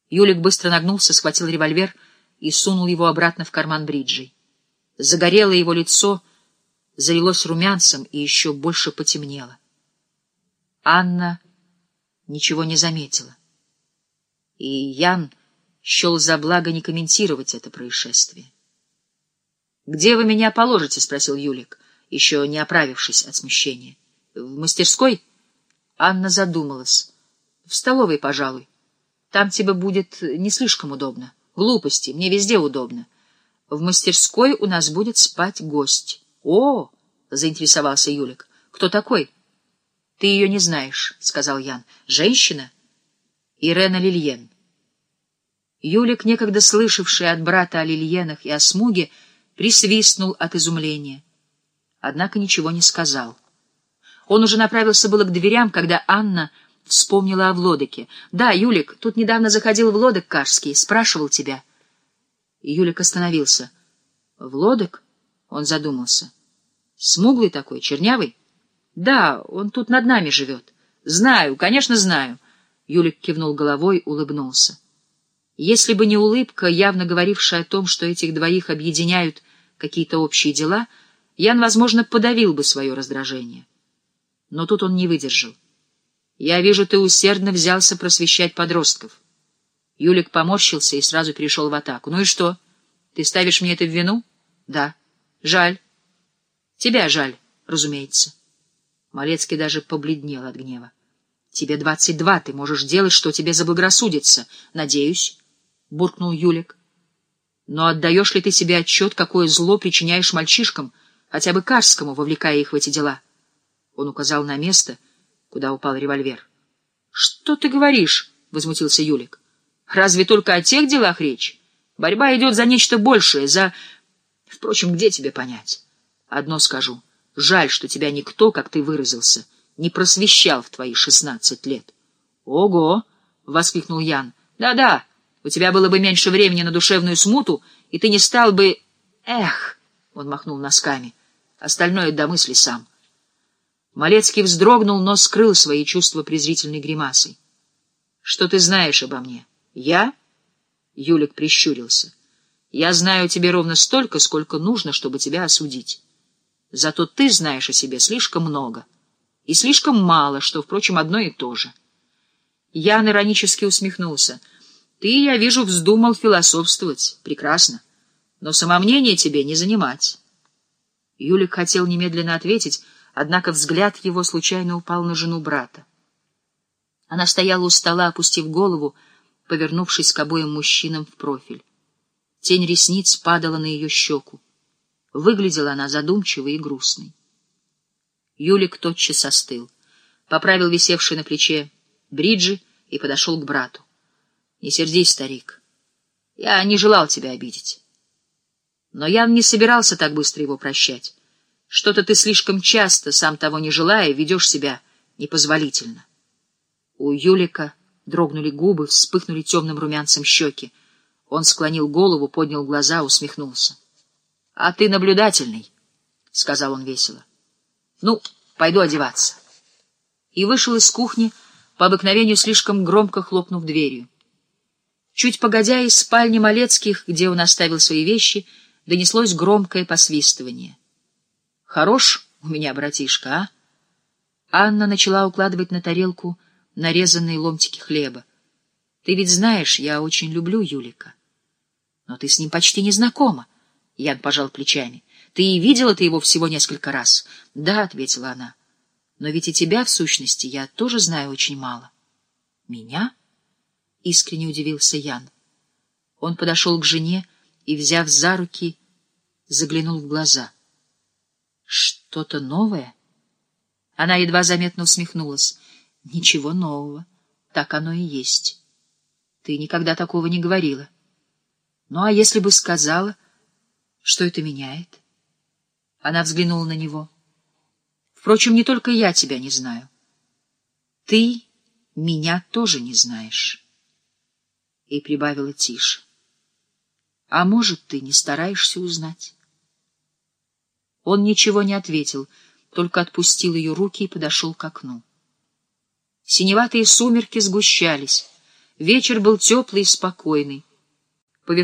Юлик быстро нагнулся, схватил револьвер и сунул его обратно в карман бриджей. Загорелое его лицо залилось румянцем и еще больше потемнело. Анна ничего не заметила, и Ян счел за благо не комментировать это происшествие. — Где вы меня положите? — спросил Юлик, еще не оправившись от смущения. — В мастерской? Анна задумалась. — В столовой, пожалуй. Там тебе будет не слишком удобно. Глупости, мне везде удобно. В мастерской у нас будет спать гость. — О! — заинтересовался Юлик. — Кто такой? — Ты ее не знаешь, — сказал Ян. — Женщина? Ирена Лильен. Юлик, некогда слышавший от брата о Лильенах и о Смуге, присвистнул от изумления. Однако ничего не сказал. Он уже направился было к дверям, когда Анна вспомнила о Влодыке. — Да, Юлик, тут недавно заходил Влодык Кажский, спрашивал тебя. Юлик остановился. — Влодык? — он задумался. — Смуглый такой, чернявый? — Да, он тут над нами живет. — Знаю, конечно, знаю. Юлик кивнул головой, улыбнулся. Если бы не улыбка, явно говорившая о том, что этих двоих объединяют какие-то общие дела, Ян, возможно, подавил бы свое раздражение. Но тут он не выдержал. — Я вижу, ты усердно взялся просвещать подростков. Юлик поморщился и сразу перешел в атаку. — Ну и что? Ты ставишь мне это в вину? — Да. — Жаль. — Тебя жаль, разумеется. Малецкий даже побледнел от гнева. — Тебе 22, ты можешь делать, что тебе заблагорассудится. — Надеюсь, — буркнул Юлик. — Но отдаешь ли ты себе отчет, какое зло причиняешь мальчишкам, хотя бы Кажскому, вовлекая их в эти дела? Он указал на место, куда упал револьвер. — Что ты говоришь? — возмутился Юлик. — Разве только о тех делах речь? Борьба идет за нечто большее, за... Впрочем, где тебе понять? Одно скажу. Жаль, что тебя никто, как ты выразился, не просвещал в твои 16 лет. — Ого! — воскликнул Ян. — Да-да, у тебя было бы меньше времени на душевную смуту, и ты не стал бы... Эх! — он махнул носками. Остальное домысли сам. Малецкий вздрогнул, но скрыл свои чувства презрительной гримасой. — Что ты знаешь обо мне? — Я? — Юлик прищурился. — Я знаю о тебе ровно столько, сколько нужно, чтобы тебя осудить. Зато ты знаешь о себе слишком много. И слишком мало, что, впрочем, одно и то же. Ян иронически усмехнулся. — Ты, я вижу, вздумал философствовать. Прекрасно. Но самомнение тебе не занимать. Юлик хотел немедленно ответить, однако взгляд его случайно упал на жену брата. Она стояла у стола, опустив голову, повернувшись к обоим мужчинам в профиль. Тень ресниц падала на ее щеку. Выглядела она задумчивой и грустной. Юлик тотчас остыл, поправил висевший на плече бриджи и подошел к брату. — Не сердись, старик. Я не желал тебя обидеть. Но я не собирался так быстро его прощать. Что-то ты слишком часто, сам того не желая, ведешь себя непозволительно. У Юлика дрогнули губы, вспыхнули темным румянцем щеки. Он склонил голову, поднял глаза, усмехнулся. — А ты наблюдательный, — сказал он весело. — Ну, пойду одеваться. И вышел из кухни, по обыкновению слишком громко хлопнув дверью. Чуть погодя, из спальни Малецких, где он оставил свои вещи, донеслось громкое посвистывание. — Хорош у меня братишка, а? Анна начала укладывать на тарелку нарезанные ломтики хлеба. — Ты ведь знаешь, я очень люблю Юлика. — Но ты с ним почти не знакома. Ян пожал плечами. — Ты и видела-то его всего несколько раз. — Да, — ответила она. — Но ведь и тебя, в сущности, я тоже знаю очень мало. — Меня? — искренне удивился Ян. Он подошел к жене и, взяв за руки, заглянул в глаза. — Что-то новое? Она едва заметно усмехнулась. — Ничего нового. Так оно и есть. Ты никогда такого не говорила. Ну, а если бы сказала, что это меняет? Она взглянула на него. Впрочем, не только я тебя не знаю. Ты меня тоже не знаешь. И прибавила тише. А может, ты не стараешься узнать? Он ничего не ответил, только отпустил ее руки и подошел к окну. Синеватые сумерки сгущались. Вечер был теплый и спокойный.